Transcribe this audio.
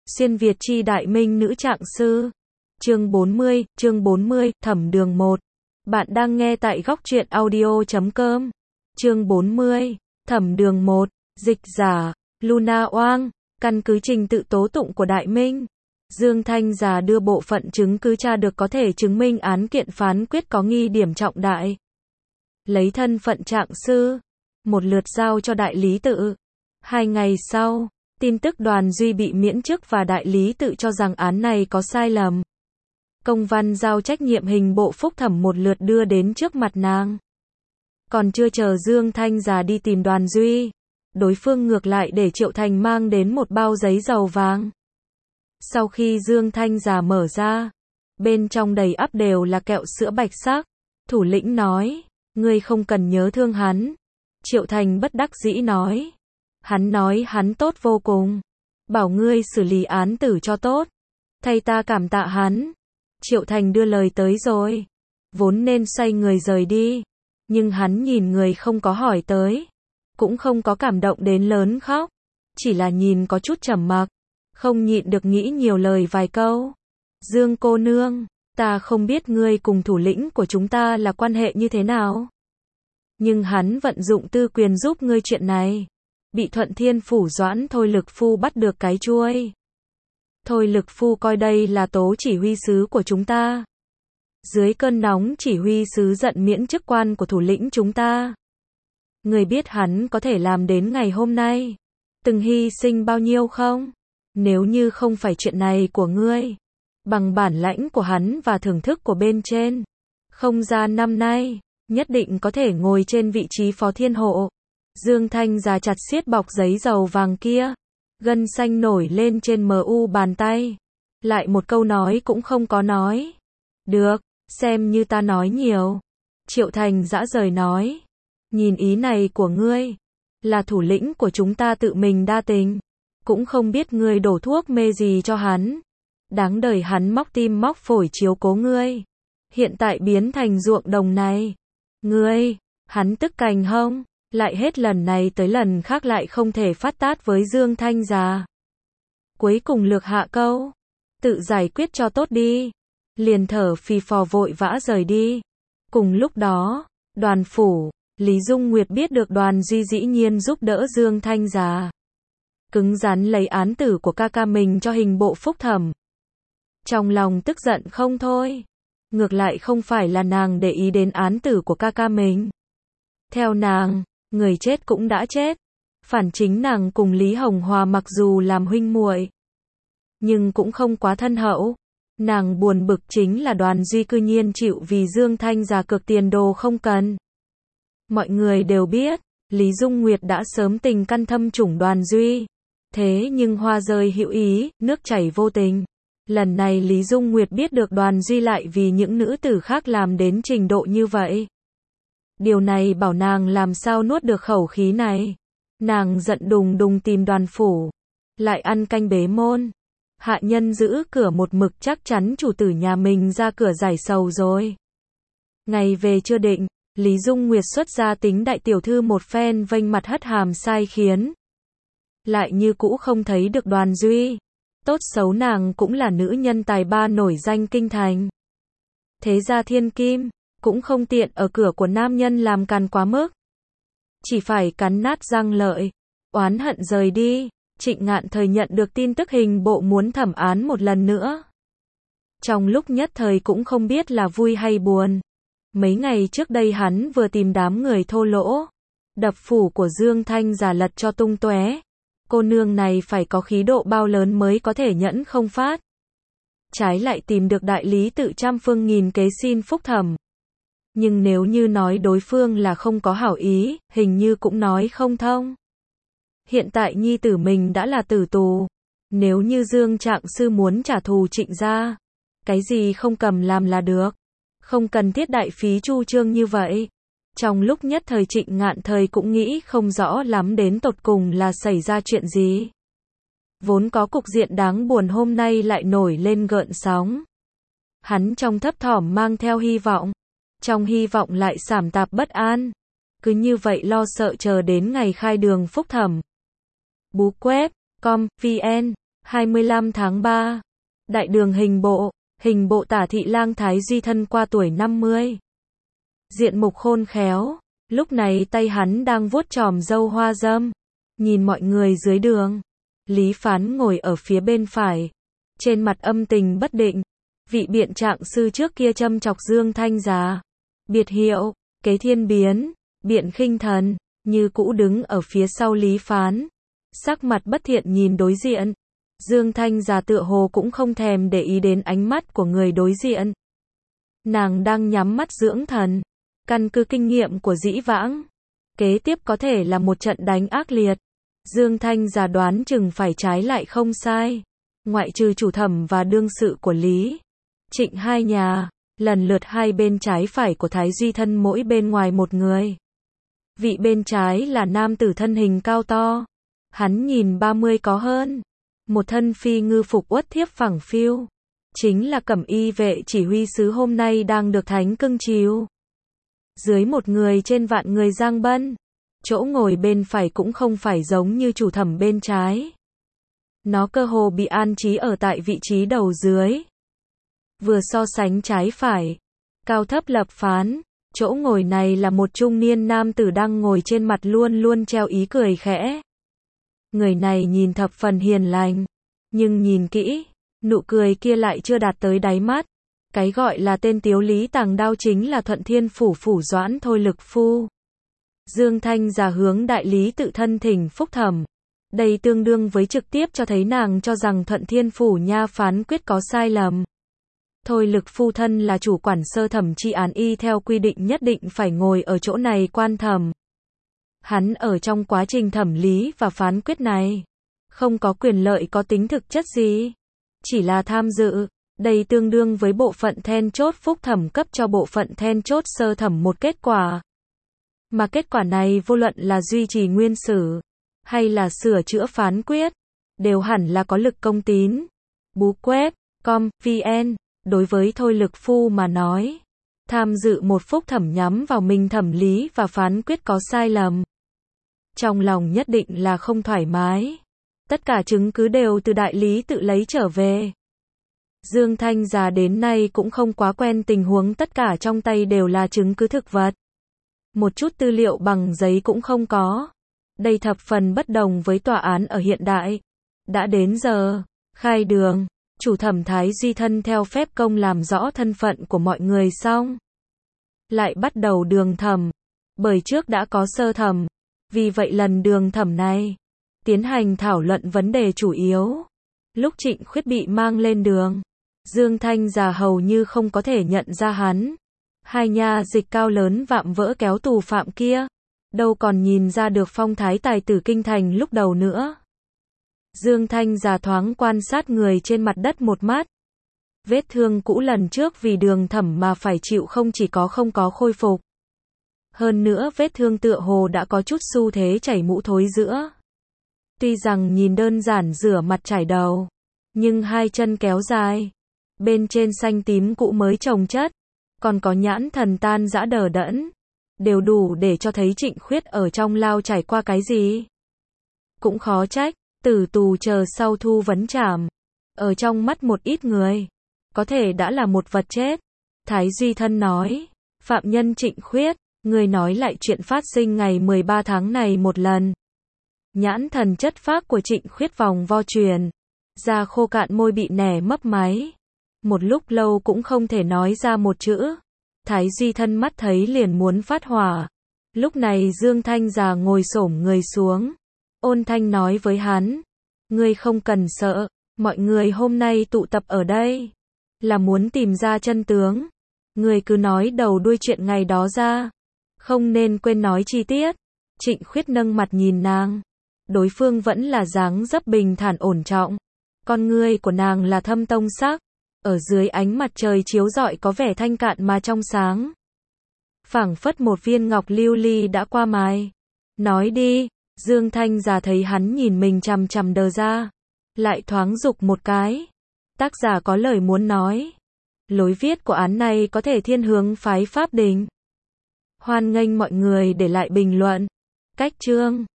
Xuyên Việt chi đại minh nữ trạng sư. Chương 40, Thẩm Đường 1. Bạn đang nghe tại góc truyện audio.com. Chương 40, Thẩm Đường 1. Dịch giả, Luna Oang. Căn cứ trình tự tố tụng của Đại Minh, Dương Thanh Già đưa bộ phận chứng cứ tra được có thể chứng minh án kiện phán quyết có nghi điểm trọng đại. Lấy thân phận trạng sư, một lượt giao cho đại lý tự. 2 ngày sau, tin tức Đoàn Duy bị miễn chức và đại lý tự cho rằng án này có sai lầm. Công văn giao trách nhiệm hình bộ phúc thẩm một lượt đưa đến trước mặt nàng. Còn chưa chờ Dương Thanh Già đi tìm Đoàn Duy, đối phương ngược lại để Triệu Thành mang đến một bao giấy dầu vàng. Sau khi Dương Thanh Già mở ra, bên trong đầy ắp đều là kẹo sữa bạch sắc. Thủ lĩnh nói, ngươi không cần nhớ thương hắn. Triệu Thành bất đắc dĩ nói, hắn hắn tốt vô cùng, bảo ngươi xử lý án tử cho tốt, thay ta cảm tạ hắn. Triệu Thành đưa lời tới rồi, vốn nên xoay người rời đi, nhưng hắn nhìn người không có hỏi tới, cũng không có cảm động đến lớn khóc, chỉ là nhìn có chút trầm mặc, không nhịn được nghĩ nhiều lời vài câu. Dương cô nương, ta không biết ngươi cùng thủ lĩnh của chúng ta là quan hệ như thế nào, nhưng hắn vận dụng tư quyền giúp ngươi chuyện này, bị Thuận Thiên Phủ Doãn Thôi Lực Phu bắt được cái chuôi. Thôi Lực Phu coi đây là tố chỉ huy sứ của chúng ta. Dưới cơn nóng chỉ huy sứ giận miễn chức quan của thủ lĩnh chúng ta. Người biết hắn có thể làm đến ngày hôm nay từng hy sinh bao nhiêu không? Nếu như không phải chuyện này của ngươi, bằng bản lãnh của hắn và thưởng thức của bên trên, không ra năm nay, nhất định có thể ngồi trên vị trí phó thiên hộ. Dương Thanh Già chặt siết bọc giấy dầu vàng kia, gân xanh nổi lên trên mu bàn tay, lại một câu nói cũng không có nói. Được, xem như ta nói nhiều. Triệu Thành dã rời nói, nhìn ý này của ngươi, là thủ lĩnh của chúng ta tự mình đa tình, cũng không biết ngươi đổ thuốc mê gì cho hắn. Đáng đời hắn móc tim móc phổi chiếu cố ngươi, hiện tại biến thành ruộng đồng này. Ngươi, hắn tức cành hông, lại hết lần này tới lần khác lại không thể phát tát với Dương Thanh Già. Cuối cùng lược hạ câu, tự giải quyết cho tốt đi, liền thở phì phò vội vã rời đi. Cùng lúc đó, Đoàn phủ, Lý Dung Nguyệt biết được Đoàn Duy dĩ nhiên giúp đỡ Dương Thanh Già, cứng rắn lấy án tử của ca ca mình cho hình bộ phúc thẩm. Trong lòng tức giận không thôi, ngược lại không phải là nàng để ý đến án tử của ca ca mình. Theo nàng, người chết cũng đã chết, phản chính nàng cùng Lý Hồng Hòa mặc dù làm huynh muội, nhưng cũng không quá thân hậu. Nàng buồn bực chính là Đoàn Duy cư nhiên chịu vì Dương Thanh Già cược tiền đồ không cần. Mọi người đều biết, Lý Dung Nguyệt đã sớm tình căn thâm chủng Đoàn Duy. Thế nhưng hoa rơi hữu ý, nước chảy vô tình. Lần này Lý Dung Nguyệt biết được Đoàn Duy lại vì những nữ tử khác làm đến trình độ như vậy. Điều này bảo nàng làm sao nuốt được khẩu khí này. Nàng giận đùng đùng tìm Đoàn phủ, lại ăn canh bế môn. Hạ nhân giữ cửa một mực chắc chắn chủ tử nhà mình ra cửa giải sầu rồi. Ngày về chưa định, Lý Dung Nguyệt xuất ra tính đại tiểu thư một phen vênh mặt hất hàm sai khiến. Lại như cũ không thấy được Đoàn Duy. Tốt xấu nàng cũng là nữ nhân tài ba nổi danh kinh thành. Thế gia thiên kim, cũng không tiện ở cửa của nam nhân làm càn quá mức. Chỉ phải cắn nát răng lợi, oán hận rời đi. Trịnh Ngạn Thời nhận được tin tức hình bộ muốn thẩm án một lần nữa. Trong lúc nhất thời cũng không biết là vui hay buồn. Mấy ngày trước đây hắn vừa tìm đám người thô lỗ, đập phủ của Dương Thanh Già lật cho tung tóe. Cô nương này phải có khí độ bao lớn mới có thể nhẫn không phát. Trái lại tìm được đại lý tự trăm phương nghìn kế xin phúc thẩm. Nhưng nếu như nói đối phương là không có hảo ý, hình như cũng nói không thông. Hiện tại nhi tử mình đã là tử tù. Nếu như Dương trạng sư muốn trả thù Trịnh gia, cái gì không cầm làm là được. Không cần thiết đại phí chu trương như vậy. Trong lúc nhất thời Trịnh Ngạn Thời cũng nghĩ không rõ lắm đến tột cùng là xảy ra chuyện gì. Vốn có cục diện đáng buồn hôm nay lại nổi lên gợn sóng. Hắn trong thấp thỏm mang theo hy vọng. Trong hy vọng lại sảm tạp bất an. Cứ như vậy lo sợ chờ đến ngày khai đường phúc thẩm. Bú web, com, vn 25 tháng 3. Đại đường hình bộ Tả Thị Lang Thái Duy thân qua tuổi 50. Diện mục khôn khéo, lúc này tay hắn đang vuốt chòm râu hoa râm, nhìn mọi người dưới đường. Lý Phán ngồi ở phía bên phải, trên mặt âm tình bất định. Vị biện trạng sư trước kia châm chọc Dương Thanh Già, biệt hiệu Kế Thiên Biến, Biện Khinh Thần, như cũ đứng ở phía sau Lý Phán, sắc mặt bất thiện nhìn đối diện. Dương Thanh Già tựa hồ cũng không thèm để ý đến ánh mắt của người đối diện. Nàng đang nhắm mắt dưỡng thần, căn cứ kinh nghiệm của dĩ vãng, kế tiếp có thể là một trận đánh ác liệt. Dương Thanh Già đoán chừng phải trái lại không sai. Ngoại trừ chủ thẩm và đương sự của Lý Trịnh hai nhà, lần lượt hai bên trái phải của Thái Duy thân mỗi bên ngoài một người. Vị bên trái là nam tử thân hình cao to, hắn nhìn 30 có hơn, một thân phi ngư phục uất thiếp phẳng phiu, chính là Cẩm Y vệ chỉ huy sứ hôm nay đang được thánh cưng chiều. Dưới một người trên vạn người giang bân, chỗ ngồi bên phải cũng không phải giống như chủ thẩm bên trái. Nó cơ hồ bị an trí ở tại vị trí đầu dưới. Vừa so sánh trái phải, cao thấp lập phán, chỗ ngồi này là một trung niên nam tử đang ngồi trên mặt luôn luôn treo ý cười khẽ. Người này nhìn thập phần hiền lành, nhưng nhìn kỹ, nụ cười kia lại chưa đạt tới đáy mắt. Cái gọi là tên Tiếu Lý Tàng Đao chính là Thuận Thiên Phủ Phủ Doãn Thôi Lực Phu. Dương Thanh Già hướng đại lý tự thân thỉnh phúc thẩm. Đây tương đương với trực tiếp cho thấy nàng cho rằng Thuận Thiên Phủ nha phán quyết có sai lầm. Thôi Lực Phu thân là chủ quản sơ thẩm tri án y theo quy định nhất định phải ngồi ở chỗ này quan thẩm. Hắn ở trong quá trình thẩm lý và phán quyết này, không có quyền lợi có tính thực chất gì, chỉ là tham dự. Đây tương đương với bộ phận then chốt phúc thẩm cấp cho bộ phận then chốt sơ thẩm một kết quả. Mà kết quả này vô luận là duy trì nguyên xử, hay là sửa chữa phán quyết, đều hẳn là có lực công tín. Búquet.com/vn. Đối với Thôi Lực Phu mà nói, tham dự một phúc thẩm nhắm vào mình thẩm lý và phán quyết có sai lầm, trong lòng nhất định là không thoải mái. Tất cả chứng cứ đều từ đại lý tự lấy trở về. Dương Thanh Già đến nay cũng không quá quen tình huống tất cả trong tay đều là chứng cứ thực vật. Một chút tư liệu bằng giấy cũng không có. Đây thập phần bất đồng với tòa án ở hiện đại. Đã đến giờ khai đường, chủ thẩm Thái Duy thân theo phép công làm rõ thân phận của mọi người xong, lại bắt đầu đường thẩm. Bởi trước đã có sơ thẩm, vì vậy lần đường thẩm này tiến hành thảo luận vấn đề chủ yếu. Lúc Trịnh Khuyết bị mang lên đường, Dương Thanh Già hầu như không có thể nhận ra hắn. Hai nha dịch cao lớn vạm vỡ kéo tù phạm kia, đâu còn nhìn ra được phong thái tài tử kinh thành lúc đầu nữa. Dương Thanh Già thoáng quan sát người trên mặt đất một mắt. Vết thương cũ lần trước vì đường thẩm mà phải chịu không chỉ không có khôi phục. Hơn nữa vết thương tựa hồ đã có chút xu thế chảy mũ thối giữa. Tuy rằng nhìn đơn giản rửa mặt chải đầu, nhưng hai chân kéo dài, bên trên xanh tím cũ mới chồng chất, còn có nhãn thần tan rã đờ đẫn, đều đủ để cho thấy Trịnh Khuyết ở trong lao trải qua cái gì. Cũng khó trách, tử tù chờ sau thu vấn trảm, ở trong mắt một ít người, có thể đã là một vật chết. Thái Duy thân nói, phạm nhân Trịnh Khuyết, người nói lại chuyện phát sinh ngày 13 tháng này một lần. Nhãn thần chất phác của Trịnh Khuyết vòng vo truyền, da khô cạn môi bị nẻ mấp máy. Một lúc lâu cũng không thể nói ra một chữ. Thái Duy thân mắt thấy liền muốn phát hỏa. Lúc này Dương Thanh Già ngồi xổm người xuống, ôn thanh nói với hắn, ngươi không cần sợ, mọi người hôm nay tụ tập ở đây, là muốn tìm ra chân tướng. Ngươi cứ nói đầu đuôi chuyện ngày đó ra, không nên quên nói chi tiết. Trịnh Khuyết nâng mặt nhìn nàng, đối phương vẫn là dáng dấp bình thản ổn trọng, con ngươi của nàng là thâm tông sắc, ở dưới ánh mặt trời chiếu rọi có vẻ thanh cạn mà trong sáng, phảng phất một viên ngọc lưu ly đã qua mài. Nói đi. Dương Thanh Già thấy hắn nhìn mình chằm chằm đờ ra, lại thoáng dục một cái. Tác giả có lời muốn nói. Lối viết của án này có thể thiên hướng phái Pháp Đình. Hoan nghênh mọi người để lại bình luận. Cách chương